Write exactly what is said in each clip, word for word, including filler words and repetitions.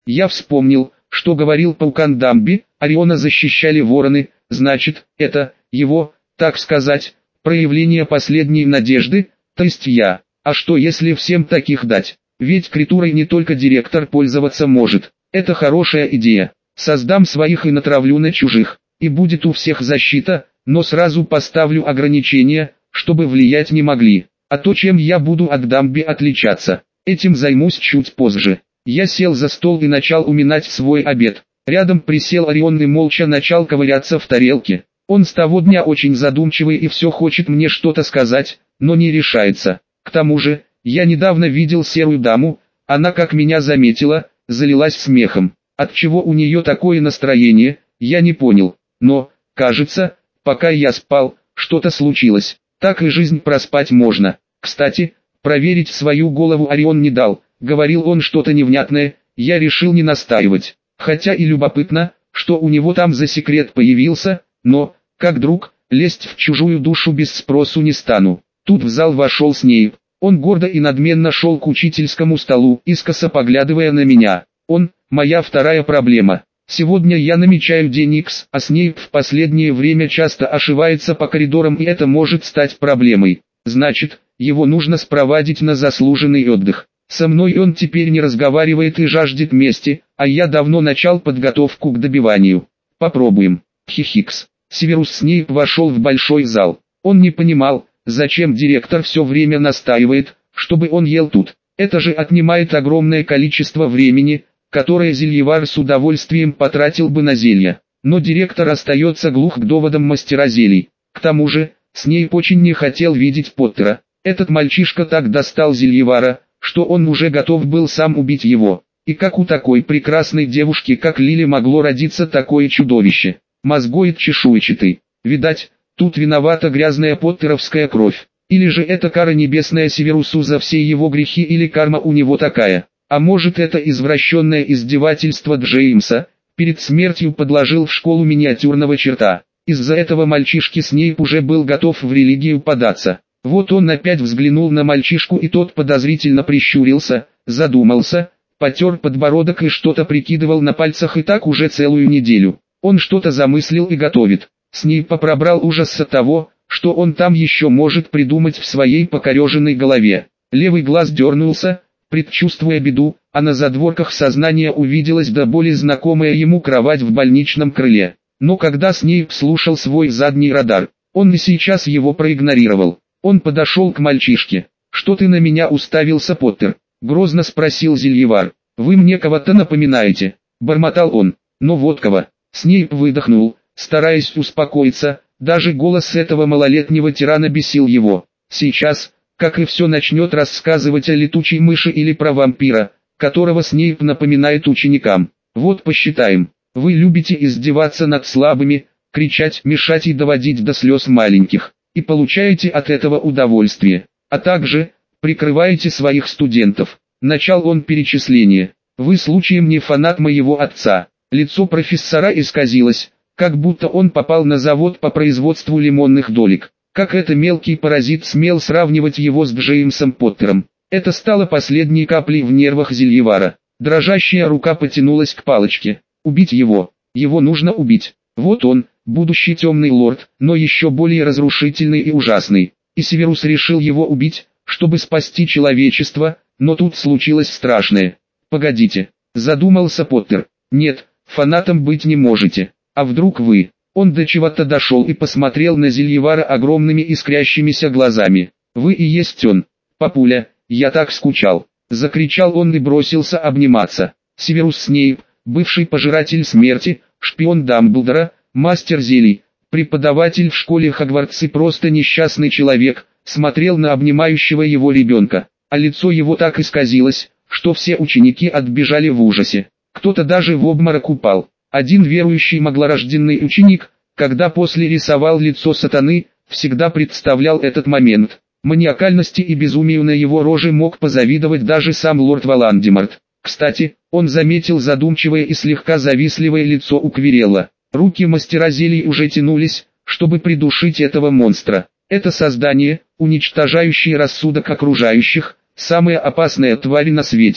Я вспомнил, что говорил паукан Дамби, Ориона защищали вороны, значит, это, его, так сказать, проявление последней надежды, то есть я. А что если всем таких дать? Ведь критурой не только директор пользоваться может. Это хорошая идея. Создам своих и натравлю на чужих. И будет у всех защита, но сразу поставлю ограничения, чтобы влиять не могли. А то чем я буду от Дамби отличаться, этим займусь чуть позже. Я сел за стол и начал уминать свой обед. Рядом присел Орион и молча начал ковыряться в тарелке. Он с того дня очень задумчивый и все хочет мне что-то сказать, но не решается. К тому же, я недавно видел серую даму, она как меня заметила, залилась смехом. Отчего у нее такое настроение, я не понял. Но, кажется, пока я спал, что-то случилось. Так и жизнь проспать можно. Кстати, проверить свою голову Орион не дал. Говорил он что-то невнятное, я решил не настаивать. Хотя и любопытно, что у него там за секрет появился, но, как друг, лезть в чужую душу без спросу не стану. Тут в зал вошел Снейп. Он гордо и надменно шел к учительскому столу, искоса поглядывая на меня. Он, моя вторая проблема. Сегодня я намечаю день Икс, а Снейп в последнее время часто ошивается по коридорам, и это может стать проблемой. Значит, его нужно спровадить на заслуженный отдых. Со мной он теперь не разговаривает и жаждет мести, а я давно начал подготовку к добиванию. Попробуем. Хихикс. Северус Снейп вошел в большой зал. Он не понимал, зачем директор все время настаивает, чтобы он ел тут. Это же отнимает огромное количество времени, которое Зельевар с удовольствием потратил бы на зелья. Но директор остается глух к доводам мастера зелий. К тому же, Снейп очень не хотел видеть Поттера. Этот мальчишка так достал Зельевара, что он уже готов был сам убить его. И как у такой прекрасной девушки, как Лили, могло родиться такое чудовище? Мозгоид чешуйчатый. Видать, тут виновата грязная поттеровская кровь. Или же это кара небесная Северусу за все его грехи, или карма у него такая. А может, это извращенное издевательство Джеймса, перед смертью подложил в школу миниатюрного черта. Из-за этого мальчишки Снейп уже был готов в религию податься. Вот он опять взглянул на мальчишку, и тот подозрительно прищурился, задумался, потер подбородок и что-то прикидывал на пальцах, и так уже целую неделю. Он что-то замыслил и готовит. Снейпа пробрал ужас от того, что он там еще может придумать в своей покореженной голове. Левый глаз дернулся, предчувствуя беду, а на задворках сознания увиделась до боли знакомая ему кровать в больничном крыле. Но когда Снейп слушал свой задний радар, он и сейчас его проигнорировал. Он подошел к мальчишке. «Что ты на меня уставился, Поттер?» — грозно спросил Зельевар. «Вы мне кого-то напоминаете», — бормотал он. «Но вот кого». Снейп выдохнул, стараясь успокоиться, даже голос этого малолетнего тирана бесил его. Сейчас, как и все, начнет рассказывать о летучей мыши или про вампира, которого Снейп напоминает ученикам. Вот посчитаем. Вы любите издеваться над слабыми, кричать, мешать и доводить до слез маленьких, и получаете от этого удовольствие, а также прикрываете своих студентов. Начал он перечисление. Вы случаем не фанат моего отца? Лицо профессора исказилось, как будто он попал на завод по производству лимонных долек. Как это мелкий паразит смел сравнивать его с Джеймсом Поттером? Это стало последней каплей в нервах Зельевара. Дрожащая рука потянулась к палочке. Убить его. Его нужно убить. Вот он, будущий темный лорд, но еще более разрушительный и ужасный. И Северус решил его убить, чтобы спасти человечество, но тут случилось страшное. Погодите, задумался Поттер. Нет, фанатом быть не можете. А вдруг вы? Он до чего-то дошел и посмотрел на Зельевара огромными искрящимися глазами. Вы и есть он. Папуля, я так скучал. Закричал он и бросился обниматься. Северус Снейп, бывший пожиратель смерти, шпион Дамблдора, мастер зелий, преподаватель в школе Хогвартс и просто несчастный человек, смотрел на обнимающего его ребенка, а лицо его так исказилось, что все ученики отбежали в ужасе. Кто-то даже в обморок упал. Один верующий маглорожденный ученик, когда после рисовал лицо сатаны, всегда представлял этот момент. Маниакальности и безумию на его роже мог позавидовать даже сам лорд Волан-де-Морт. Кстати, он заметил задумчивое и слегка завистливое лицо у Квирелла. Руки мастера зелий уже тянулись, чтобы придушить этого монстра. Это создание, уничтожающее рассудок окружающих, самая опасная тварь на свете.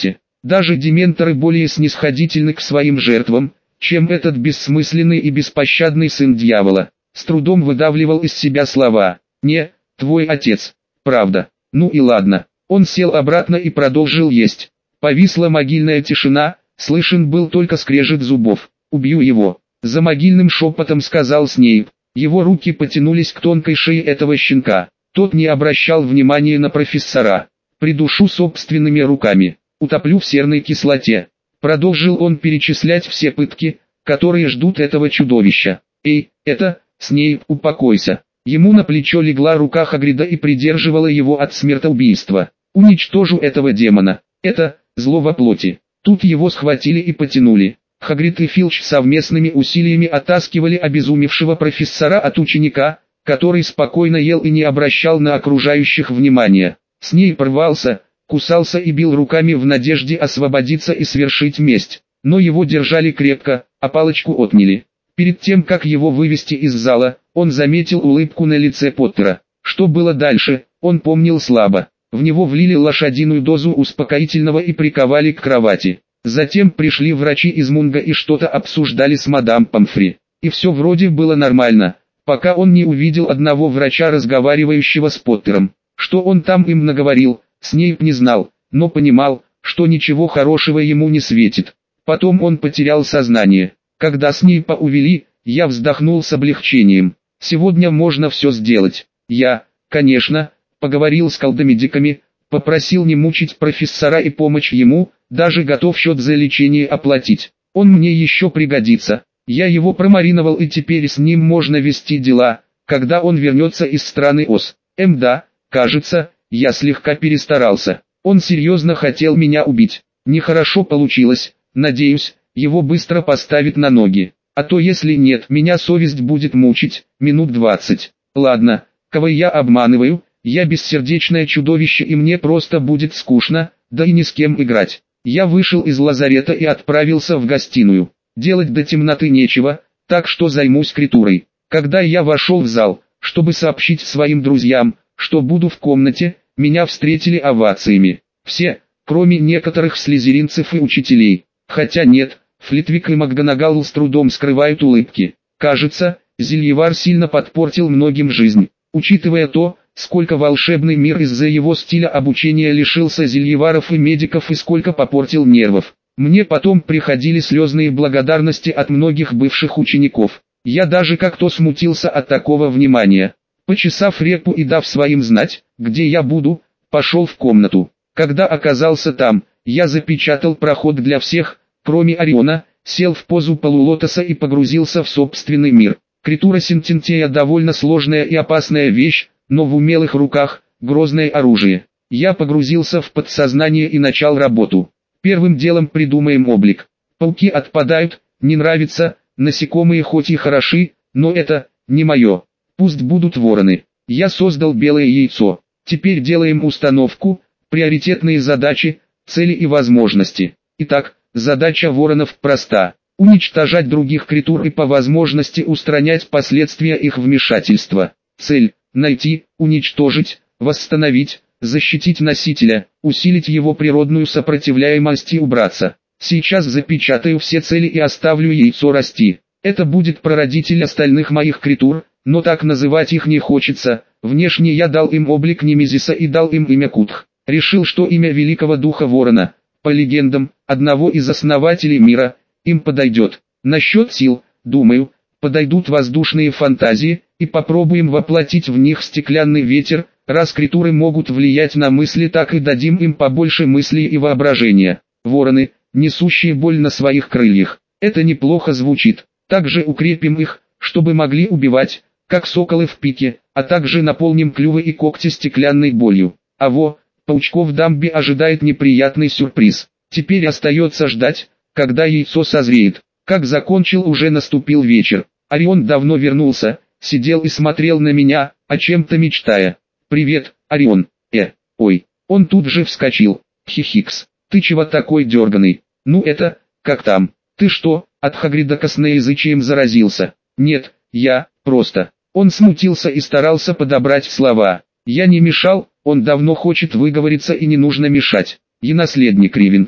Даже дементоры более снисходительны к своим жертвам, чем этот бессмысленный и беспощадный сын дьявола. С трудом выдавливал из себя слова: «Не, твой отец, правда». Ну и ладно. Он сел обратно и продолжил есть. Повисла могильная тишина, слышен был только скрежет зубов. «Убью его», — за могильным шепотом сказал Снейп. Его руки потянулись к тонкой шее этого щенка. Тот не обращал внимания на профессора. «Придушу собственными руками, утоплю в серной кислоте». Продолжил он перечислять все пытки, которые ждут этого чудовища. «Эй, это, Снейп, успокойся». Ему на плечо легла рука Хагрида и придерживала его от смертоубийства. «Уничтожу этого демона. Это, зло во плоти». Тут его схватили и потянули. Хагрид и Филч совместными усилиями оттаскивали обезумевшего профессора от ученика, который спокойно ел и не обращал на окружающих внимания. Снейп рвался, кусался и бил руками в надежде освободиться и свершить месть. Но его держали крепко, а палочку отняли. Перед тем, как его вывести из зала, он заметил улыбку на лице Поттера. Что было дальше, он помнил слабо. В него влили лошадиную дозу успокоительного и приковали к кровати. Затем пришли врачи из Мунга и что-то обсуждали с мадам Помфри. И все вроде было нормально, пока он не увидел одного врача, разговаривающего с Поттером. Что он там им наговорил, Снейп не знал, но понимал, что ничего хорошего ему не светит. Потом он потерял сознание. Когда Снейпа увели, я вздохнул с облегчением. Сегодня можно все сделать. Я, конечно, поговорил с колдомедиками, попросил не мучить профессора и помочь ему, даже готов счет за лечение оплатить. Он мне еще пригодится. Я его промариновал, и теперь с ним можно вести дела, когда он вернется из страны Оз. Эм да, кажется, я слегка перестарался. Он серьезно хотел меня убить. Нехорошо получилось, надеюсь, его быстро поставят на ноги. А то если нет, меня совесть будет мучить, минут двадцать. Ладно, кого я обманываю, я бессердечное чудовище и мне просто будет скучно, да и ни с кем играть. Я вышел из лазарета и отправился в гостиную. Делать до темноты нечего, так что займусь критурой. Когда я вошел в зал, чтобы сообщить своим друзьям, что буду в комнате, меня встретили овациями. Все, кроме некоторых слизеринцев и учителей. Хотя нет, Флитвик и МакГонагал с трудом скрывают улыбки. Кажется, Зельевар сильно подпортил многим жизнь. Учитывая то, сколько волшебный мир из-за его стиля обучения лишился зельеваров и медиков и сколько попортил нервов. Мне потом приходили слезные благодарности от многих бывших учеников. Я даже как-то смутился от такого внимания. Почесав репу и дав своим знать, где я буду, пошел в комнату. Когда оказался там, я запечатал проход для всех, кроме Ориона, сел в позу полулотоса и погрузился в собственный мир. Критура Синтинтея довольно сложная и опасная вещь, но в умелых руках – грозное оружие. Я погрузился в подсознание и начал работу. Первым делом придумаем облик. Пауки отпадают, не нравится, насекомые хоть и хороши, но это не мое. Пусть будут вороны. Я создал белое яйцо. Теперь делаем установку, приоритетные задачи, цели и возможности. Итак, задача воронов проста. Уничтожать других критур и по возможности устранять последствия их вмешательства. Цель – найти, уничтожить, восстановить, защитить носителя, усилить его природную сопротивляемость и убраться. Сейчас запечатаю все цели и оставлю яйцо расти. Это будет прародитель остальных моих критур, но так называть их не хочется. Внешне я дал им облик Немезиса и дал им имя Кутх. Решил, что имя великого духа Ворона, по легендам, одного из основателей мира, им подойдет. Насчет сил, думаю, подойдут воздушные фантазии, и попробуем воплотить в них стеклянный ветер. Раз критуры могут влиять на мысли, так и дадим им побольше мыслей и воображения. Вороны, несущие боль на своих крыльях. Это неплохо звучит. Также укрепим их, чтобы могли убивать, как соколы в пике, а также наполним клювы и когти стеклянной болью. А во, паучков Дамби ожидает неприятный сюрприз. Теперь остается ждать, когда яйцо созреет. Как закончил, уже наступил вечер. Орион давно вернулся, сидел и смотрел на меня, о чем-то мечтая. «Привет, Орион, э, ой». Он тут же вскочил. «Хихикс, ты чего такой дерганый? Ну это, как там? Ты что, от Хагрида косноязычием заразился?» «Нет, я, просто». Он смутился и старался подобрать слова. «Я не мешал, он давно хочет выговориться и не нужно мешать. Я наследник Ривенкла.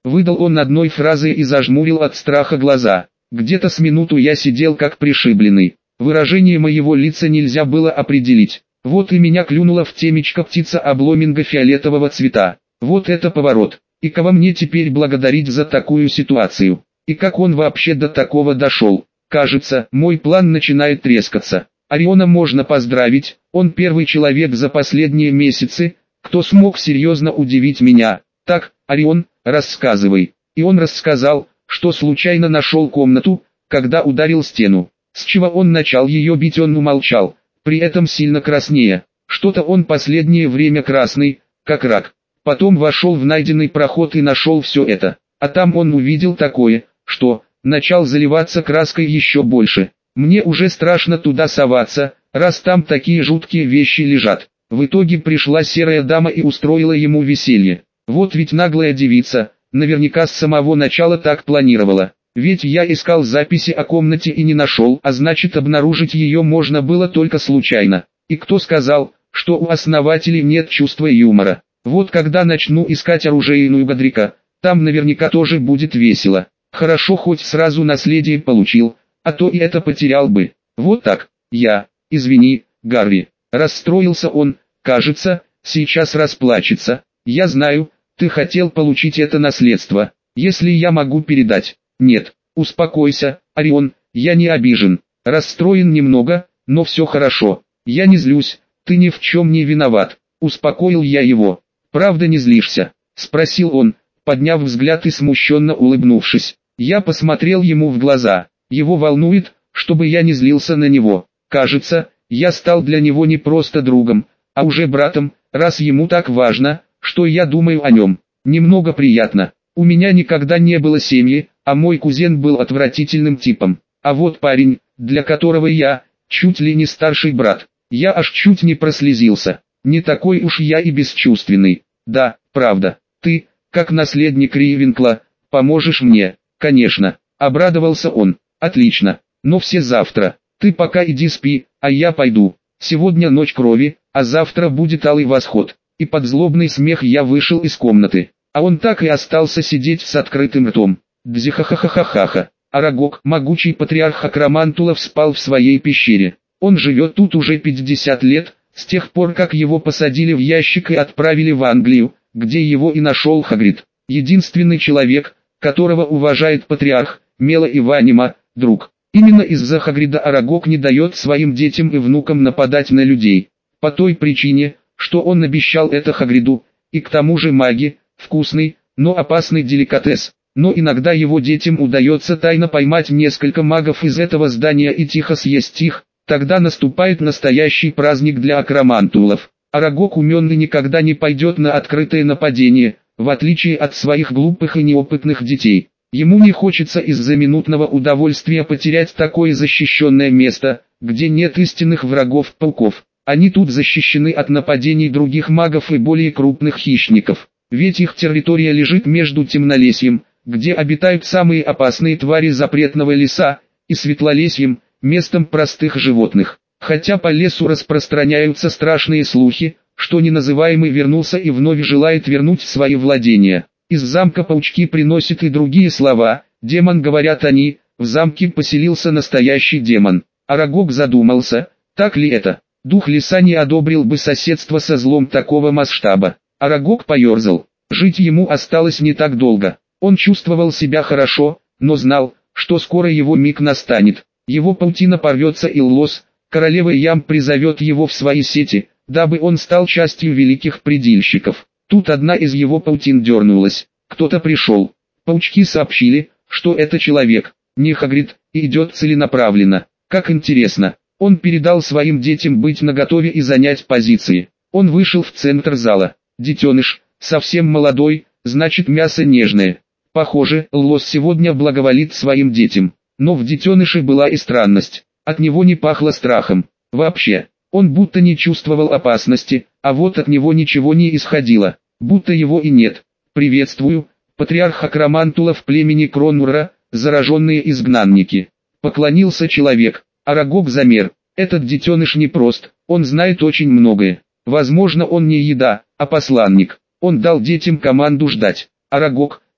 Выдал он одной фразой и зажмурил от страха глаза. Где-то с минуту я сидел как пришибленный. Выражение моего лица нельзя было определить. Вот и меня клюнула в темечко птица обломинга фиолетового цвета. Вот это поворот. И кого мне теперь благодарить за такую ситуацию? И как он вообще до такого дошел? Кажется, мой план начинает трескаться. Ориона можно поздравить, он первый человек за последние месяцы, кто смог серьезно удивить меня. Так, Орион, рассказывай. И он рассказал, что случайно нашел комнату, когда ударил стену. С чего он начал ее бить, он умолчал, при этом сильно краснея. Что-то он последнее время красный, как рак. Потом вошел в найденный проход и нашел все это. А там он увидел такое, что начал заливаться краской еще больше. Мне уже страшно туда соваться, раз там такие жуткие вещи лежат. В итоге пришла серая дама и устроила ему веселье. Вот ведь наглая девица, наверняка с самого начала так планировала. Ведь я искал записи о комнате и не нашел, а значит обнаружить ее можно было только случайно. И кто сказал, что у основателей нет чувства юмора? Вот когда начну искать оружейную Годрика, там наверняка тоже будет весело. Хорошо хоть сразу наследие получил, а то и это потерял бы. Вот так, я, извини, Гарри. Расстроился он, кажется, сейчас расплачется. Я знаю, ты хотел получить это наследство, если я могу передать. Нет, успокойся, Орион, я не обижен. Расстроен немного, но все хорошо. Я не злюсь, ты ни в чем не виноват. Успокоил я его. Правда не злишься? Спросил он, подняв взгляд и смущенно улыбнувшись. Я посмотрел ему в глаза. Его волнует, чтобы я не злился на него. Кажется, я стал для него не просто другом, а уже братом, раз ему так важно, что я думаю о нем. Немного приятно. У меня никогда не было семьи, а мой кузен был отвратительным типом. А вот парень, для которого я, чуть ли не старший брат. Я аж чуть не прослезился. Не такой уж я и бесчувственный. Да, правда. Ты, как наследник Ривенкла, поможешь мне, конечно. Обрадовался он. Отлично. Но все завтра. Ты пока иди спи, а я пойду. Сегодня ночь крови, а завтра будет алый восход. И под злобный смех я вышел из комнаты. А он так и остался сидеть с открытым ртом. Дзихахахахахаха. Арагог, могучий патриарх Акромантулов, спал в своей пещере. Он живет тут уже пятьдесят лет, с тех пор как его посадили в ящик и отправили в Англию, где его и нашел Хагрид. Единственный человек, которого уважает патриарх, Мела Иванима, друг. Именно из-за Хагрида Арагог не дает своим детям и внукам нападать на людей. По той причине, что он обещал это Хагриду, и к тому же маги, вкусный, но опасный деликатес. Но иногда его детям удается тайно поймать несколько магов из этого здания и тихо съесть их, тогда наступает настоящий праздник для Акромантулов. Арагог уменный никогда не пойдет на открытое нападение, в отличие от своих глупых и неопытных детей. Ему не хочется из-за минутного удовольствия потерять такое защищенное место, где нет истинных врагов-пауков. Они тут защищены от нападений других магов и более крупных хищников. Ведь их территория лежит между темнолесьем, где обитают самые опасные твари запретного леса, и светлолесьем, местом простых животных. Хотя по лесу распространяются страшные слухи, что неназываемый вернулся и вновь желает вернуть свои владения. Из замка паучки приносят и другие слова. Демон, говорят они, в замке поселился настоящий демон. Арагог задумался, так ли это? Дух леса не одобрил бы соседство со злом такого масштаба. Арагог поерзал. Жить ему осталось не так долго. Он чувствовал себя хорошо, но знал, что скоро его миг настанет. Его паутина порвется, и Лос, королева Ям, призовет его в свои сети, дабы он стал частью великих предельщиков. Тут одна из его паутин дернулась. Кто-то пришел. Паучки сообщили, что это человек, не Хагрид, и идет целенаправленно. Как интересно. Он передал своим детям быть наготове и занять позиции. Он вышел в центр зала. Детеныш, совсем молодой, значит мясо нежное. Похоже, Лос сегодня благоволит своим детям. Но в детеныше была и странность. От него не пахло страхом. Вообще, он будто не чувствовал опасности, а вот от него ничего не исходило, будто его и нет. «Приветствую, патриарх Акромантулов племени Кронура, зараженные изгнанники». Поклонился человек. Арагог замер. Этот детеныш непрост, он знает очень многое. Возможно, он не еда, а посланник. Он дал детям команду ждать. Арагог,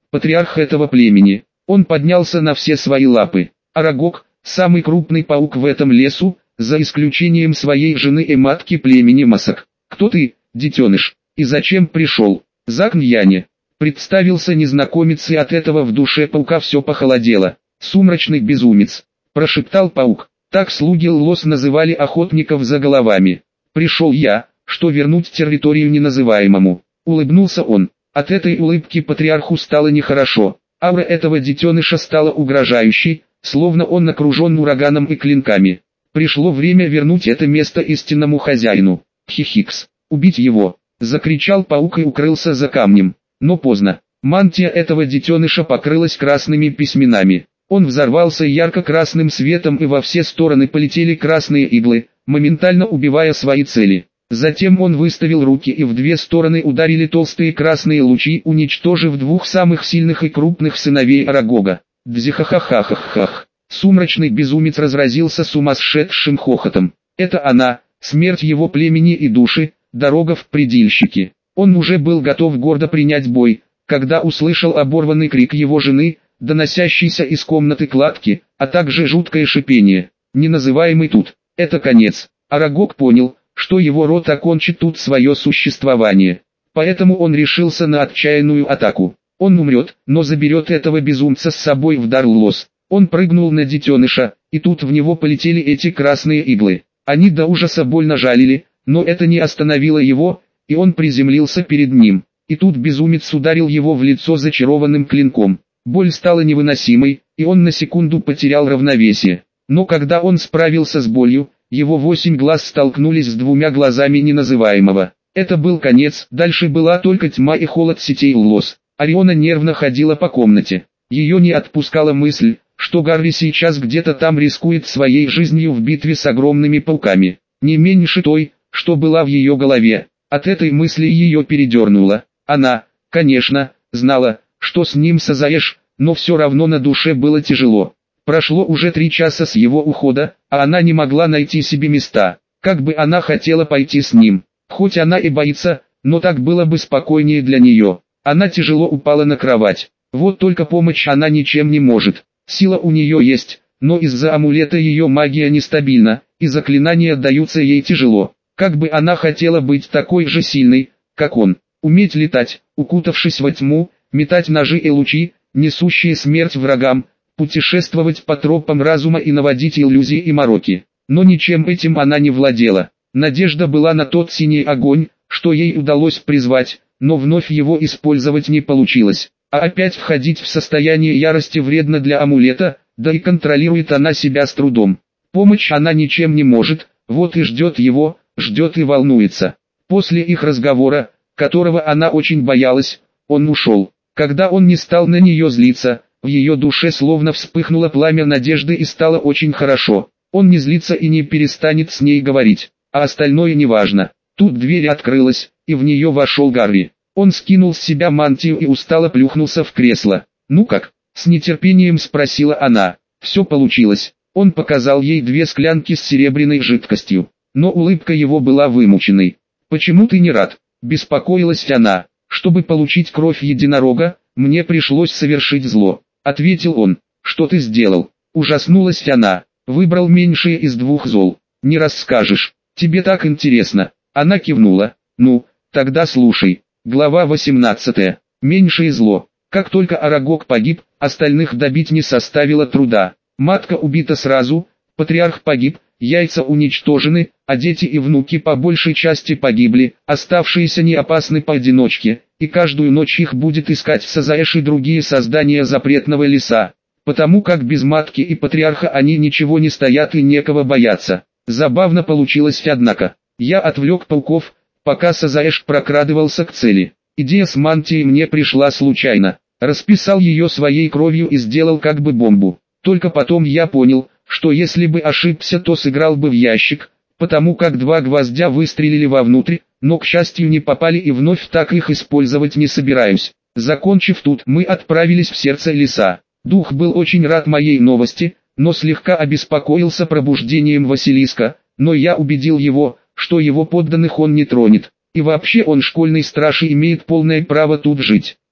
патриарх этого племени. Он поднялся на все свои лапы. Арагог, самый крупный паук в этом лесу, за исключением своей жены и матки племени Масак. «Кто ты, детеныш, и зачем пришел?» «Закньяне», — представился незнакомец, и от этого в душе паука все похолодело. «Сумрачный безумец», — прошептал паук. Так слуги Лос называли охотников за головами. «Пришел я, что вернуть территорию неназываемому», — улыбнулся он. От этой улыбки патриарху стало нехорошо. Аура этого детеныша стала угрожающей, словно он окружен ураганом и клинками. Пришло время вернуть это место истинному хозяину. «Хихикс! Убить его!» — закричал паук и укрылся за камнем. Но поздно. Мантия этого детеныша покрылась красными письменами. Он взорвался ярко-красным светом, и во все стороны полетели красные иглы, моментально убивая свои цели. Затем он выставил руки, и в две стороны ударили толстые красные лучи, уничтожив двух самых сильных и крупных сыновей Арагога. Дзихахахахахах. Сумрачный безумец разразился сумасшедшим хохотом. Это она, смерть его племени и души, дорога в предельщики. Он уже был готов гордо принять бой, когда услышал оборванный крик его жены, доносящийся из комнаты кладки, а также жуткое шипение. Неназываемый тут. Это конец. Арагог понял, что его род окончит тут свое существование. Поэтому он решился на отчаянную атаку. Он умрет, но заберет этого безумца с собой в Дарлос. Он прыгнул на детеныша, и тут в него полетели эти красные иглы. Они до ужаса больно жалили, но это не остановило его, и он приземлился перед ним. И тут безумец ударил его в лицо зачарованным клинком. Боль стала невыносимой, и он на секунду потерял равновесие. Но когда он справился с болью, его восемь глаз столкнулись с двумя глазами неназываемого. Это был конец, дальше была только тьма и холод сетей Лос. Ориона нервно ходила по комнате. Ее не отпускала мысль, что Гарри сейчас где-то там рискует своей жизнью в битве с огромными пауками. Не меньше той, что была в ее голове. От этой мысли ее передернуло. Она, конечно, знала, что с ним Сазаэш, но все равно на душе было тяжело. Прошло уже три часа с его ухода, а она не могла найти себе места. Как бы она хотела пойти с ним. Хоть она и боится, но так было бы спокойнее для нее. Она тяжело упала на кровать. Вот только помочь она ничем не может. Сила у нее есть, но из-за амулета ее магия нестабильна, и заклинания даются ей тяжело. Как бы она хотела быть такой же сильной, как он. Уметь летать, укутавшись во тьму, метать ножи и лучи, несущие смерть врагам, путешествовать по тропам разума и наводить иллюзии и мороки. Но ничем этим она не владела. Надежда была на тот синий огонь, что ей удалось призвать, но вновь его использовать не получилось. А опять входить в состояние ярости вредно для амулета, да и контролирует она себя с трудом. Помочь она ничем не может, вот и ждет его, ждет и волнуется. После их разговора, которого она очень боялась, он ушел. Когда он не стал на нее злиться, в ее душе словно вспыхнуло пламя надежды и стало очень хорошо. Он не злится и не перестанет с ней говорить, а остальное неважно. Тут дверь открылась, и в нее вошел Гарри. Он скинул с себя мантию и устало плюхнулся в кресло. «Ну как?» — с нетерпением спросила она. Все получилось. Он показал ей две склянки с серебряной жидкостью. Но улыбка его была вымученной. «Почему ты не рад?» — беспокоилась она. «Чтобы получить кровь единорога, мне пришлось совершить зло», — ответил он. «Что ты сделал?» — ужаснулась она. «Выбрал меньшее из двух зол. Не расскажешь. Тебе так интересно». Она кивнула. «Ну, тогда слушай». Глава восемнадцатая. Меньшее зло. Как только Арагог погиб, остальных добить не составило труда. Матка убита сразу, патриарх погиб, яйца уничтожены, а дети и внуки по большей части погибли, оставшиеся не опасны поодиночке, и каждую ночь их будет искать Сазаэш и другие создания запретного леса. Потому как без матки и патриарха они ничего не стоят и некого бояться. Забавно получилось, однако. Я отвлек пауков, пока Сазаэш прокрадывался к цели. Идея с мантией мне пришла случайно. Расписал ее своей кровью и сделал как бы бомбу. Только потом я понял, что если бы ошибся, то сыграл бы в ящик, потому как два гвоздя выстрелили вовнутрь, но к счастью не попали и вновь так их использовать не собираюсь. Закончив тут, мы отправились в сердце леса. Дух был очень рад моей новости, но слегка обеспокоился пробуждением Василиска, но я убедил его, что его подданных он не тронет, и вообще он школьный страж и имеет полное право тут жить.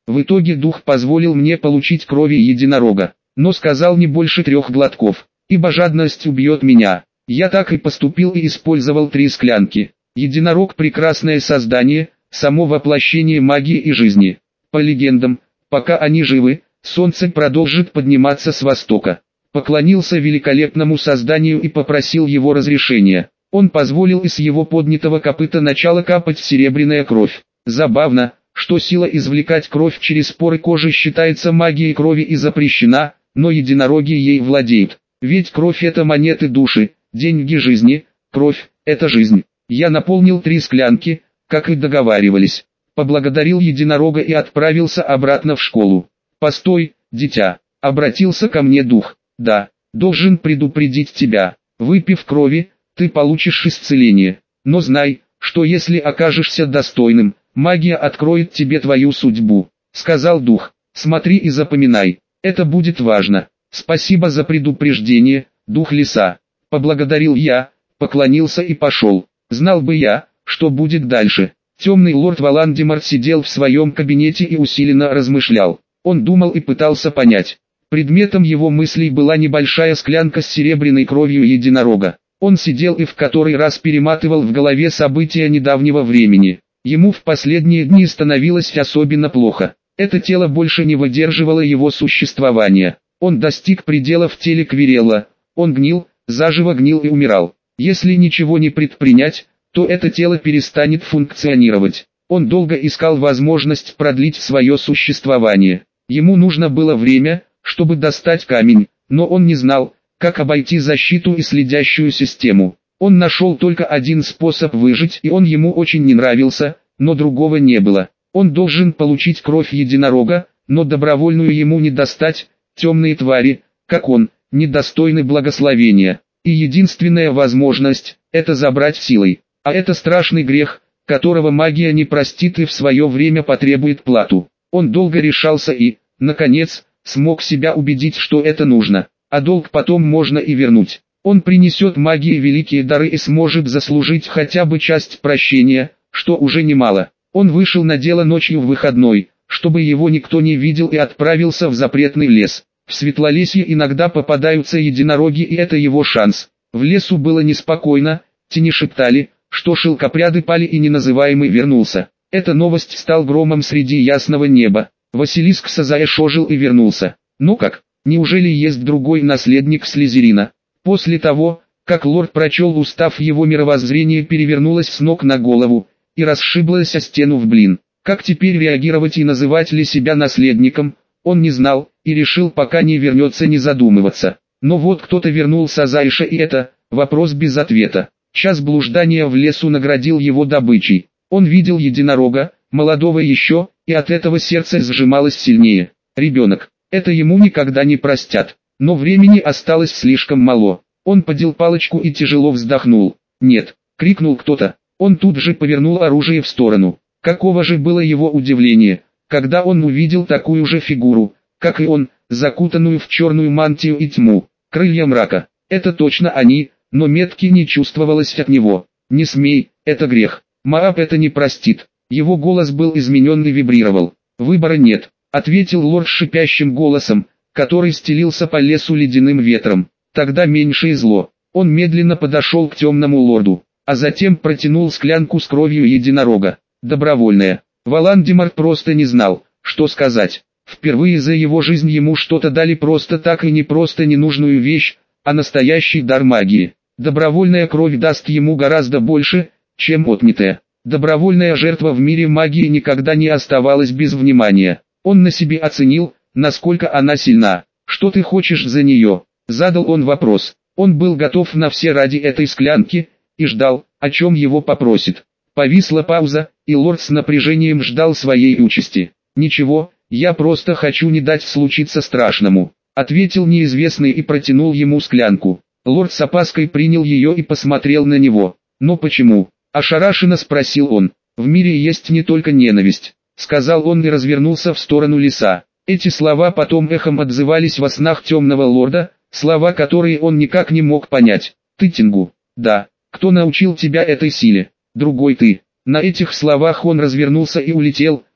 В итоге дух позволил мне получить крови единорога, но сказал не больше трех глотков, ибо жадность убьет меня. Я так и поступил и использовал три склянки. Единорог — прекрасное создание, само воплощение магии и жизни. По легендам, пока они живы, солнце продолжит подниматься с востока. Поклонился великолепному созданию и попросил его разрешения. Он позволил из его поднятого копыта начала капать серебряная кровь. Забавно, что сила извлекать кровь через поры кожи считается магией крови и запрещена, но единороги ей владеют. Ведь кровь — это монеты души, деньги жизни, кровь — это жизнь. Я наполнил три склянки, как и договаривались. Поблагодарил единорога и отправился обратно в школу. «Постой, дитя», — обратился ко мне дух. «Да, должен предупредить тебя. Выпив крови, ты получишь исцеление. Но знай, что если окажешься достойным, магия откроет тебе твою судьбу», — сказал дух. «Смотри и запоминай, это будет важно. Спасибо за предупреждение, дух леса». Поблагодарил я, поклонился и пошел. Знал бы я, что будет дальше. Темный лорд Волан-де-Морт сидел в своем кабинете и усиленно размышлял. Он думал и пытался понять. Предметом его мыслей была небольшая склянка с серебряной кровью единорога. Он сидел и в который раз перематывал в голове события недавнего времени. Ему в последние дни становилось особенно плохо. Это тело больше не выдерживало его существования. Он достиг предела в теле Квирелла. Он гнил, заживо гнил и умирал. Если ничего не предпринять, то это тело перестанет функционировать. Он долго искал возможность продлить свое существование. Ему нужно было время, чтобы достать камень, но он не знал, как обойти защиту и следящую систему. Он нашел только один способ выжить, и он ему очень не нравился, но другого не было. Он должен получить кровь единорога, но добровольную ему не достать. Темные твари, как он, недостойны благословения. И единственная возможность – это забрать силой. А это страшный грех, которого магия не простит и в свое время потребует плату. Он долго решался и, наконец, смог себя убедить, что это нужно, а долг потом можно и вернуть. Он принесет магии великие дары и сможет заслужить хотя бы часть прощения, что уже немало. Он вышел на дело ночью в выходной, чтобы его никто не видел, и отправился в запретный лес. В Светлолесье иногда попадаются единороги, и это его шанс. В лесу было неспокойно, тени шептали, что шелкопряды пали и неназываемый вернулся. Эта новость стал громом среди ясного неба. Василиск Сазаэш ожил и вернулся. Ну как, неужели есть другой наследник Слизерина? После того, как лорд прочел устав, его мировоззрение перевернулось с ног на голову и расшиблось о стену в блин. Как теперь реагировать и называть ли себя наследником, он не знал, и решил пока не вернется не задумываться. Но вот кто-то вернул Сазаэша, и это вопрос без ответа. Час блуждания в лесу наградил его добычей. Он видел единорога, молодого еще, и от этого сердце сжималось сильнее. Ребенок, это ему никогда не простят. Но времени осталось слишком мало. Он подел палочку и тяжело вздохнул. «Нет!» — крикнул кто-то. Он тут же повернул оружие в сторону. Каково же было его удивление, когда он увидел такую же фигуру, как и он, закутанную в черную мантию и тьму. Крылья мрака. Это точно они, но метки не чувствовалось от него. «Не смей, это грех. Мааб это не простит». Его голос был изменен и вибрировал. «Выбора нет», — ответил лорд шипящим голосом, который стелился по лесу ледяным ветром. «Тогда меньшее зло». Он медленно подошел к темному лорду, а затем протянул склянку с кровью единорога. Добровольная. Волан-де-Морт просто не знал, что сказать. Впервые за его жизнь ему что-то дали просто так, и не просто ненужную вещь, а настоящий дар магии. Добровольная кровь даст ему гораздо больше, чем отнятая. Добровольная жертва в мире магии никогда не оставалась без внимания. Он на себе оценил, насколько она сильна. «Что ты хочешь за нее?» — задал он вопрос. Он был готов на все ради этой склянки, и ждал, о чем его попросит. Повисла пауза, и лорд с напряжением ждал своей участи. «Ничего, я просто хочу не дать случиться страшному», — ответил неизвестный и протянул ему склянку. Лорд с опаской принял ее и посмотрел на него. «Но почему?» — ошарашенно спросил он. «В мире есть не только ненависть», — сказал он и развернулся в сторону леса. Эти слова потом эхом отзывались во снах темного лорда, слова, которые он никак не мог понять. «Ты Тингу?» «Да». «Кто научил тебя этой силе?» «Другой ты». На этих словах он развернулся и улетел,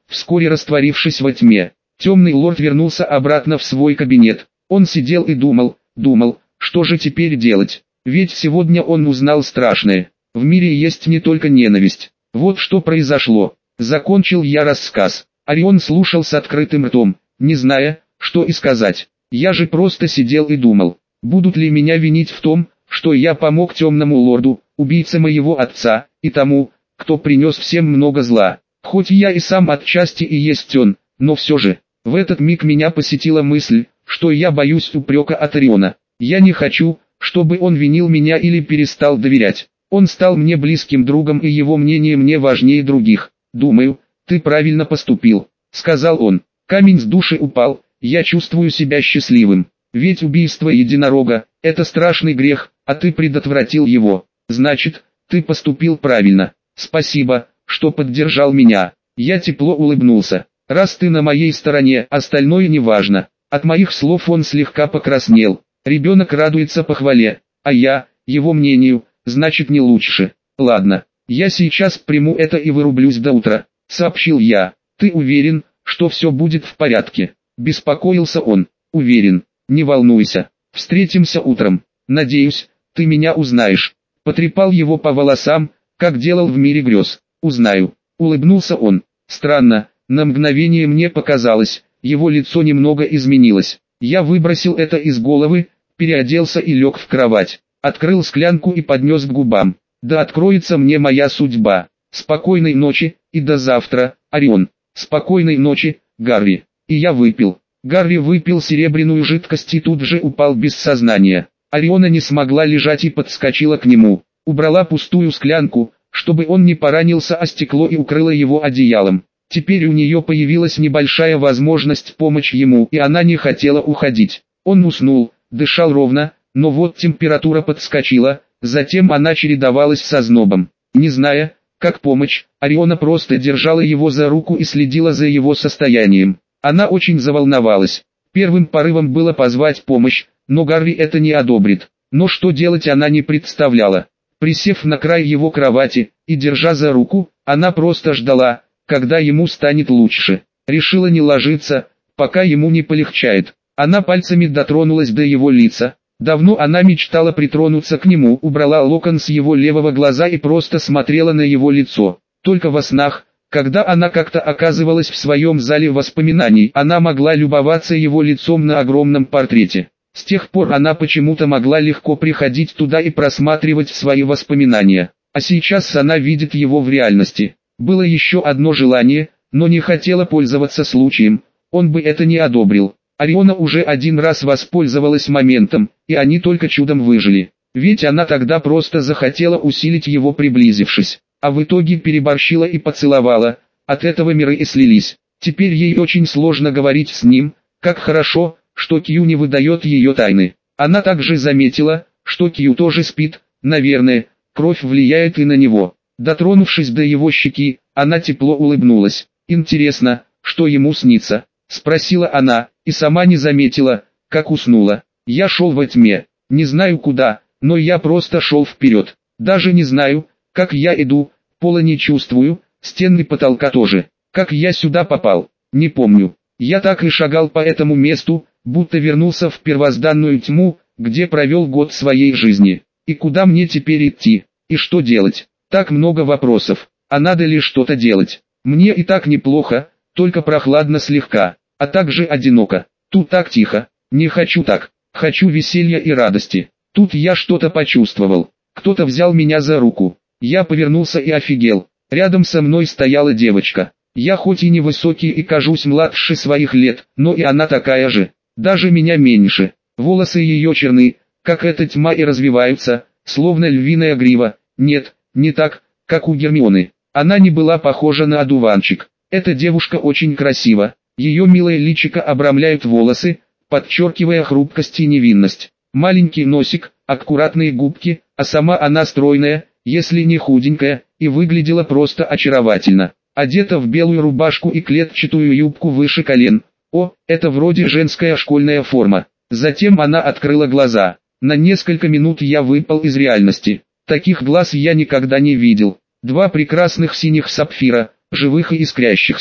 вскоре растворившись во тьме. Темный лорд вернулся обратно в свой кабинет. Он сидел и думал, думал, что же теперь делать. Ведь сегодня он узнал страшное. В мире есть не только ненависть. Вот что произошло. Закончил я рассказ. Орион слушал с открытым ртом, не зная, что и сказать. Я же просто сидел и думал, будут ли меня винить в том, что я помог темному лорду, убийце моего отца, и тому, кто принес всем много зла. Хоть я и сам отчасти и есть он, но все же, в этот миг меня посетила мысль, что я боюсь упрека от Ориона. Я не хочу, чтобы он винил меня или перестал доверять. Он стал мне близким другом, и его мнение мне важнее других. Думаю, ты правильно поступил, сказал он. Камень с души упал, я чувствую себя счастливым. Ведь убийство единорога – это страшный грех, а ты предотвратил его. Значит, ты поступил правильно. Спасибо, что поддержал меня. Я тепло улыбнулся. Раз ты на моей стороне, остальное не важно. От моих слов он слегка покраснел. Ребенок радуется похвале, а я, его мнению, значит не лучше. Ладно, я сейчас приму это и вырублюсь до утра, сообщил я. Ты уверен, что все будет в порядке? Беспокоился он. Уверен, не волнуйся. Встретимся утром. Надеюсь, ты меня узнаешь. Потрепал его по волосам, как делал в мире грез. Узнаю. Улыбнулся он. Странно, на мгновение мне показалось, его лицо немного изменилось. Я выбросил это из головы, переоделся и лег в кровать. Открыл склянку и поднес к губам. Да откроется мне моя судьба. Спокойной ночи, и до завтра, Орион. Спокойной ночи, Гарри. И я выпил. Гарри выпил серебряную жидкость и тут же упал без сознания. Ориона не смогла лежать и подскочила к нему. Убрала пустую склянку, чтобы он не поранился о стекло, и укрыла его одеялом. Теперь у нее появилась небольшая возможность помочь ему, и она не хотела уходить. Он уснул, дышал ровно, но вот температура подскочила, затем она чередовалась со знобом. Не зная, как помочь, Ориона просто держала его за руку и следила за его состоянием. Она очень заволновалась. Первым порывом было позвать помощь, но Гарри это не одобрит. Но что делать она не представляла. Присев на край его кровати и держа за руку, она просто ждала, когда ему станет лучше. Решила не ложиться, пока ему не полегчает. Она пальцами дотронулась до его лица. Давно она мечтала притронуться к нему, убрала локон с его левого глаза и просто смотрела на его лицо. Только во снах, когда она как-то оказывалась в своем зале воспоминаний, она могла любоваться его лицом на огромном портрете. С тех пор она почему-то могла легко приходить туда и просматривать свои воспоминания. А сейчас она видит его в реальности. Было еще одно желание, но не хотела пользоваться случаем, он бы это не одобрил. Ориона уже один раз воспользовалась моментом, и они только чудом выжили. Ведь она тогда просто захотела усилить его, приблизившись, а в итоге переборщила и поцеловала. От этого миры и слились. Теперь ей очень сложно говорить с ним. Как хорошо, что Кью не выдает ее тайны. Она также заметила, что Кью тоже спит. Наверное, кровь влияет и на него. Дотронувшись до его щеки, она тепло улыбнулась. «Интересно, что ему снится?» — спросила она, и сама не заметила, как уснула. Я шел во тьме, не знаю куда, но я просто шел вперед. Даже не знаю, как я иду, пола не чувствую, стены потолка тоже. Как я сюда попал, не помню. Я так и шагал по этому месту, будто вернулся в первозданную тьму, где провел год своей жизни. И куда мне теперь идти? И что делать? Так много вопросов. А надо ли что-то делать? Мне и так неплохо, только прохладно слегка, а также одиноко. Тут так тихо. Не хочу так. Хочу веселья и радости. Тут я что-то почувствовал. Кто-то взял меня за руку. Я повернулся и офигел. Рядом со мной стояла девочка. Я хоть и невысокий и кажусь младше своих лет, но и она такая же. Даже меня меньше. Волосы ее черны, как эта тьма, и развиваются, словно львиная грива. Нет, не так, как у Гермионы. Она не была похожа на одуванчик. Эта девушка очень красива. Ее милое личико обрамляют волосы, подчеркивая хрупкость и невинность. Маленький носик, аккуратные губки, а сама она стройная, если не худенькая, и выглядела просто очаровательно. Одета в белую рубашку и клетчатую юбку выше колен. О, это вроде женская школьная форма. Затем она открыла глаза. На несколько минут я выпал из реальности. Таких глаз я никогда не видел. Два прекрасных синих сапфира, живых и искрящихся.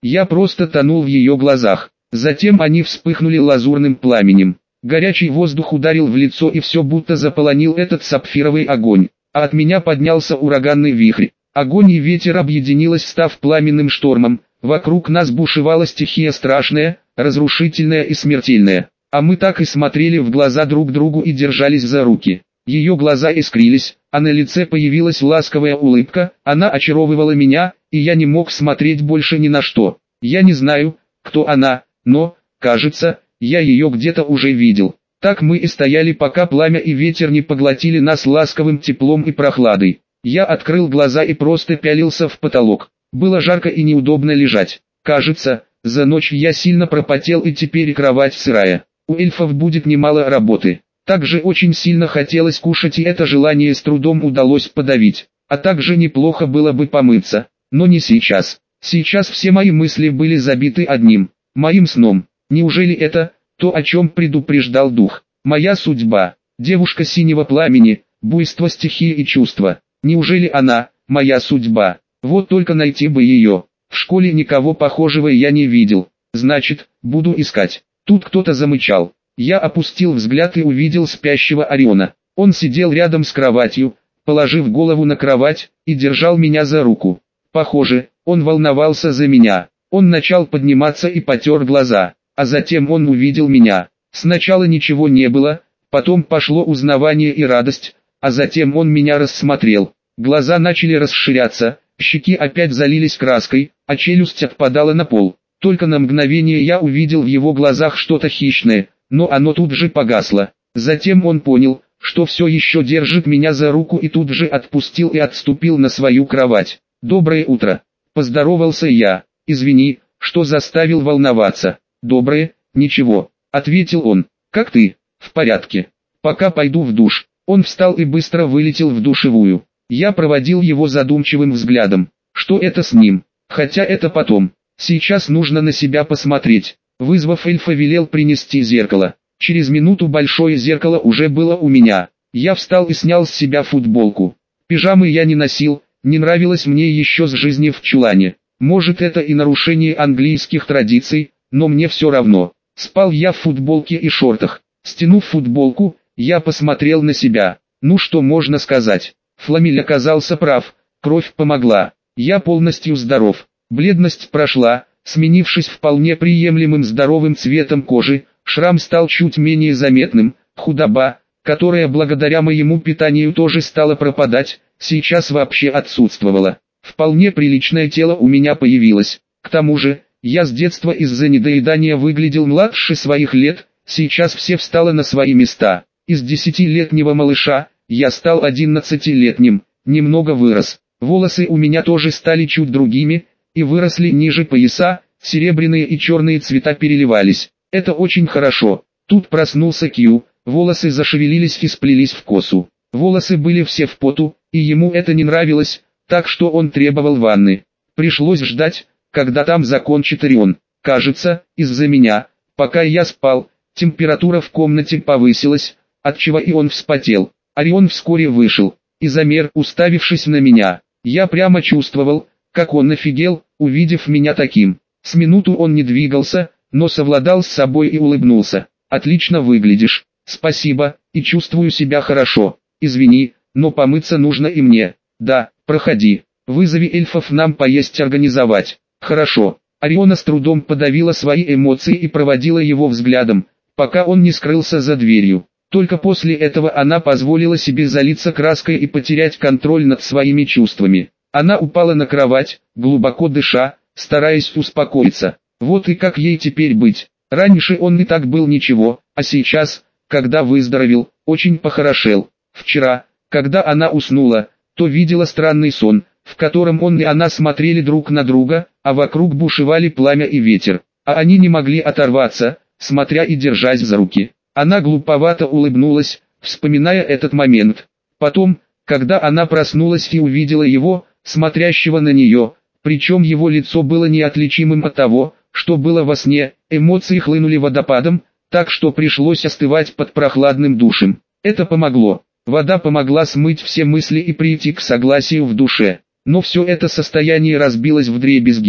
Я просто тонул в ее глазах. Затем они вспыхнули лазурным пламенем. Горячий воздух ударил в лицо и все будто заполонил этот сапфировый огонь. А от меня поднялся ураганный вихрь. Огонь и ветер объединилось, став пламенным штормом. Вокруг нас бушевала стихия страшная, разрушительная и смертельная. А мы так и смотрели в глаза друг другу и держались за руки. Ее глаза искрились, а на лице появилась ласковая улыбка, она очаровывала меня, и я не мог смотреть больше ни на что. Я не знаю, кто она, но, кажется, я ее где-то уже видел. Так мы и стояли, пока пламя и ветер не поглотили нас ласковым теплом и прохладой. Я открыл глаза и просто пялился в потолок. Было жарко и неудобно лежать. Кажется, за ночь я сильно пропотел и теперь кровать сырая. У эльфов будет немало работы. Также очень сильно хотелось кушать, и это желание с трудом удалось подавить. А также неплохо было бы помыться, но не сейчас. Сейчас все мои мысли были забиты одним, моим сном. Неужели это то, о чем предупреждал дух? Моя судьба, девушка синего пламени, буйство стихии и чувства. Неужели она, моя судьба? Вот только найти бы ее. В школе никого похожего я не видел. Значит, буду искать. Тут кто-то замычал. Я опустил взгляд и увидел спящего Ориона. Он сидел рядом с кроватью, положив голову на кровать, и держал меня за руку. Похоже, он волновался за меня. Он начал подниматься и потер глаза, а затем он увидел меня. Сначала ничего не было, потом пошло узнавание и радость, а затем он меня рассмотрел. Глаза начали расширяться, щеки опять залились краской, а челюсть отпадала на пол. Только на мгновение я увидел в его глазах что-то хищное, но оно тут же погасло. Затем он понял, что все еще держит меня за руку, и тут же отпустил и отступил на свою кровать. «Доброе утро», — поздоровался я. «Извини, что заставил волноваться». «Доброе, ничего», — ответил он. «Как ты?» «В порядке. Пока пойду в душ». Он встал и быстро вылетел в душевую. Я проводил его задумчивым взглядом. Что это с ним? Хотя это потом. Сейчас нужно на себя посмотреть. Вызвав эльфа, велел принести зеркало. Через минуту большое зеркало уже было у меня. Я встал и снял с себя футболку. Пижамы я не носил, не нравилось мне еще с жизни в чулане. Может, это и нарушение английских традиций, но мне все равно. Спал я в футболке и шортах. Стянув футболку, я посмотрел на себя. Ну что можно сказать? Фламель оказался прав, кровь помогла. Я полностью здоров. Бледность прошла, сменившись вполне приемлемым здоровым цветом кожи. Шрам стал чуть менее заметным. Худоба, которая благодаря моему питанию тоже стала пропадать, сейчас вообще отсутствовала. Вполне приличное тело у меня появилось. К тому же, я с детства из-за недоедания выглядел младше своих лет. Сейчас все встало на свои места. Из десятилетнего малыша я стал одиннадцатилетним, немного вырос. Волосы у меня тоже стали чуть другими и выросли ниже пояса, серебряные и черные цвета переливались. Это очень хорошо. Тут проснулся Кью, волосы зашевелились и сплелись в косу. Волосы были все в поту, и ему это не нравилось, так что он требовал ванны. Пришлось ждать, когда там закончит Орион. Кажется, из-за меня, пока я спал, температура в комнате повысилась, отчего и он вспотел. Орион вскоре вышел и замер, уставившись на меня. Я прямо чувствовал, как он офигел, увидев меня таким. С минуту он не двигался, но совладал с собой и улыбнулся. «Отлично выглядишь. Спасибо, и чувствую себя хорошо. Извини, но помыться нужно и мне». «Да, проходи. Вызови эльфов нам поесть организовать». «Хорошо». Ориона с трудом подавила свои эмоции и проводила его взглядом, пока он не скрылся за дверью. Только после этого она позволила себе залиться краской и потерять контроль над своими чувствами. Она упала на кровать, глубоко дыша, стараясь успокоиться. Вот и как ей теперь быть? Раньше он и так был ничего, а сейчас, когда выздоровел, очень похорошел. Вчера, когда она уснула, то видела странный сон, в котором он и она смотрели друг на друга, а вокруг бушевали пламя и ветер. А они не могли оторваться, смотря и держась за руки. Она глуповато улыбнулась, вспоминая этот момент. Потом, когда она проснулась и увидела его, смотрящего на нее, причем его лицо было неотличимым от того, что было во сне, эмоции хлынули водопадом, так что пришлось остывать под прохладным душем. Это помогло. Вода помогла смыть все мысли и прийти к согласию в душе. Но все это состояние разбилось вдребезги,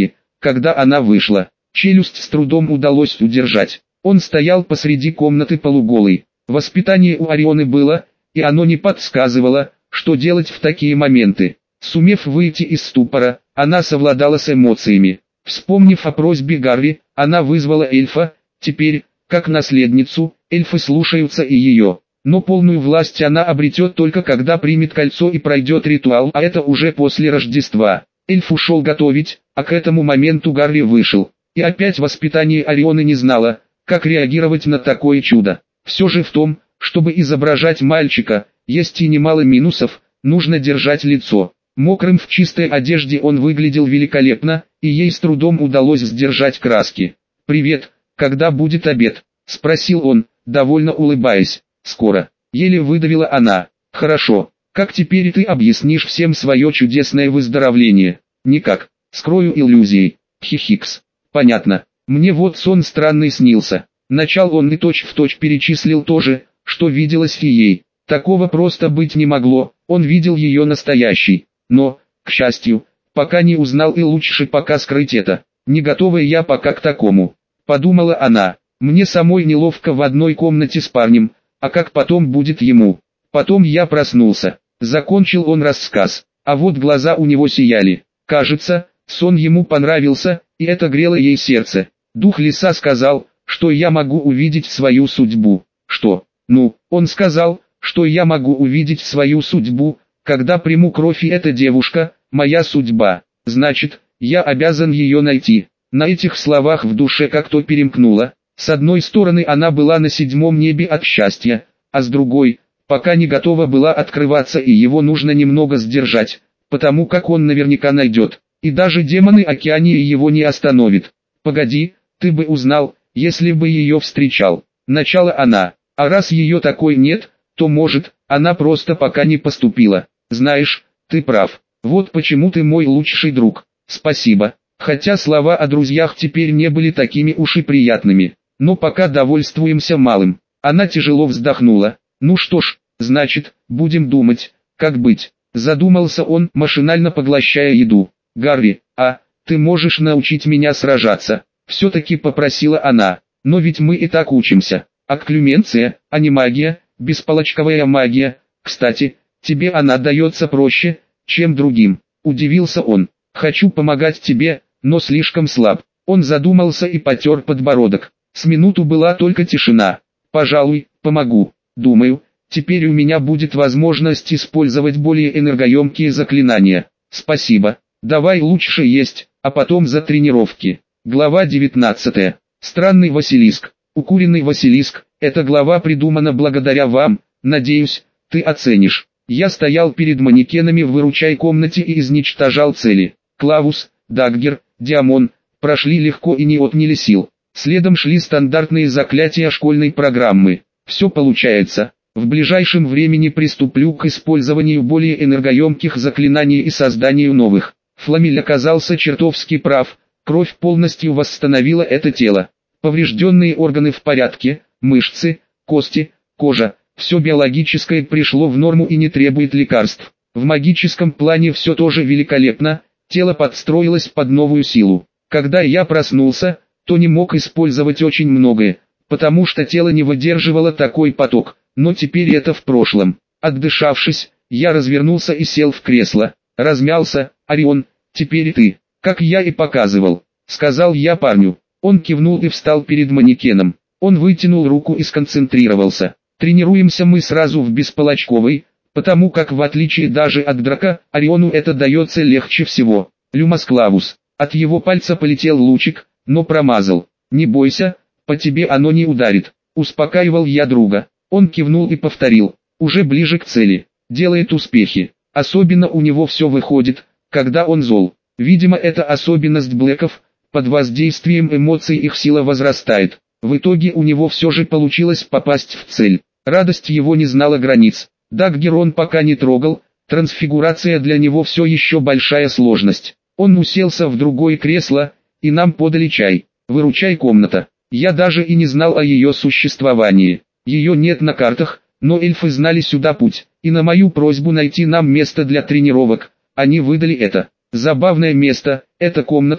когда она вышла. Челюсть с трудом удалось удержать. Он стоял посреди комнаты полуголый. Воспитание у Орионы было, и оно не подсказывало, что делать в такие моменты. Сумев выйти из ступора, она совладала с эмоциями. Вспомнив о просьбе Гарри, она вызвала эльфа. Теперь, как наследницу, эльфы слушаются и ее. Но полную власть она обретет только когда примет кольцо и пройдет ритуал, а это уже после Рождества. Эльф ушел готовить, а к этому моменту Гарри вышел. И опять воспитание Орионы не знало, как реагировать на такое чудо. Все же в том, чтобы изображать мальчика, есть и немало минусов, нужно держать лицо. Мокрым в чистой одежде он выглядел великолепно, и ей с трудом удалось сдержать краски. «Привет, когда будет обед?» – спросил он, довольно улыбаясь. «Скоро», – еле выдавила она. «Хорошо, как теперь ты объяснишь всем свое чудесное выздоровление?» «Никак, скрою иллюзией». Хихикс. «Понятно, мне вот сон странный снился». Начал он и точь-в-точь перечислил то же, что виделось феей. Такого просто быть не могло, он видел ее настоящей. Но, к счастью, пока не узнал и лучше пока скрыть это. Не готова я пока к такому. Подумала она, мне самой неловко в одной комнате с парнем, а как потом будет ему. Потом я проснулся. Закончил он рассказ, а вот глаза у него сияли. Кажется, сон ему понравился, и это грело ей сердце. Дух леса сказал, что я могу увидеть свою судьбу. Что? Ну, он сказал, что я могу увидеть свою судьбу, когда приму кровь, и эта девушка, моя судьба. Значит, я обязан ее найти. На этих словах в душе как-то перемкнуло. С одной стороны она была на седьмом небе от счастья, а с другой, пока не готова была открываться, и его нужно немного сдержать, потому как он наверняка найдет. И даже демоны Океании его не остановит. Погоди, ты бы узнал, если бы ее встречал. Начала она, а раз ее такой нет, то может, она просто пока не поступила. Знаешь, ты прав, вот почему ты мой лучший друг. Спасибо, хотя слова о друзьях теперь не были такими уж и приятными, но пока довольствуемся малым. Она тяжело вздохнула. Ну что ж, значит, будем думать, как быть. Задумался он, машинально поглощая еду. Гарри, а, ты можешь научить меня сражаться? Все-таки попросила она, но ведь мы и так учимся. Акклюменция, а не магия, бесполочковая магия. Кстати, тебе она дается проще, чем другим. Удивился он. Хочу помогать тебе, но слишком слаб. Он задумался и потер подбородок. С минуту была только тишина. Пожалуй, помогу. Думаю, теперь у меня будет возможность использовать более энергоемкие заклинания. Спасибо. Давай лучше есть, а потом за тренировки. Глава девятнадцатая. Странный Василиск. Укуренный Василиск. Эта глава придумана благодаря вам, надеюсь, ты оценишь. Я стоял перед манекенами в выручай комнате и изничтожал цели. Клавус, Даггер, Диамон прошли легко и не отняли сил. Следом шли стандартные заклятия школьной программы. Все получается. В ближайшем времени приступлю к использованию более энергоемких заклинаний и созданию новых. Фламиль оказался чертовски прав. Кровь полностью восстановила это тело. Поврежденные органы в порядке, мышцы, кости, кожа, все биологическое пришло в норму и не требует лекарств. В магическом плане все тоже великолепно, тело подстроилось под новую силу. Когда я проснулся, то не мог использовать очень многое, потому что тело не выдерживало такой поток, но теперь это в прошлом. Отдышавшись, я развернулся и сел в кресло, размялся. Орион, теперь ты. «Как я и показывал», — сказал я парню. Он кивнул и встал перед манекеном. Он вытянул руку и сконцентрировался. Тренируемся мы сразу в бесполочковой, потому как в отличие даже от драка, Ориону это дается легче всего. Люмос Клавус. От его пальца полетел лучик, но промазал. «Не бойся, по тебе оно не ударит», — успокаивал я друга. Он кивнул и повторил. Уже ближе к цели. Делает успехи. Особенно у него все выходит, когда он зол. Видимо, это особенность Блэков, под воздействием эмоций их сила возрастает. В итоге у него все же получилось попасть в цель. Радость его не знала границ. Даггер он пока не трогал, трансфигурация для него все еще большая сложность. Он уселся в другое кресло, и нам подали чай. Выручай комната. Я даже и не знал о ее существовании. Ее нет на картах, но эльфы знали сюда путь, и на мою просьбу найти нам место для тренировок, они выдали это. Забавное место, эта комната,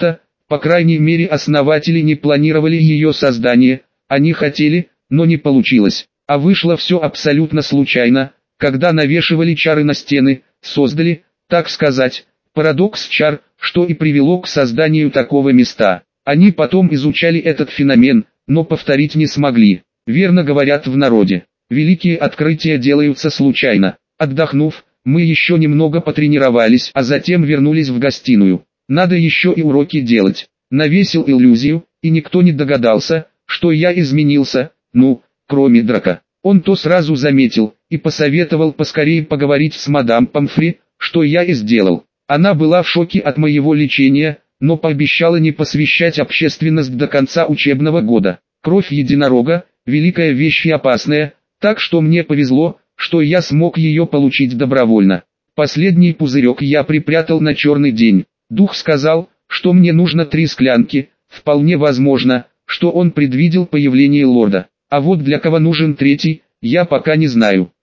По крайней мере, основатели не планировали ее создание, они хотели, но не получилось. А вышло все абсолютно случайно, когда навешивали чары на стены, создали, так сказать, парадокс чар, что и привело к созданию такого места. Они потом изучали этот феномен, но повторить не смогли. Верно говорят в народе, великие открытия делаются случайно. Отдохнув, мы еще немного потренировались, а затем вернулись в гостиную. Надо еще и уроки делать. Навесил иллюзию, и никто не догадался, что я изменился, ну, кроме Драка. Он то сразу заметил, и посоветовал поскорее поговорить с мадам Помфри, что я и сделал. Она была в шоке от моего лечения, но пообещала не посвящать общественность до конца учебного года. Кровь единорога – великая вещь и опасная, так что мне повезло, что я смог ее получить добровольно. Последний пузырек я припрятал на черный день. Дух сказал, что мне нужно три склянки, вполне возможно, что он предвидел появление лорда. А вот для кого нужен третий, я пока не знаю.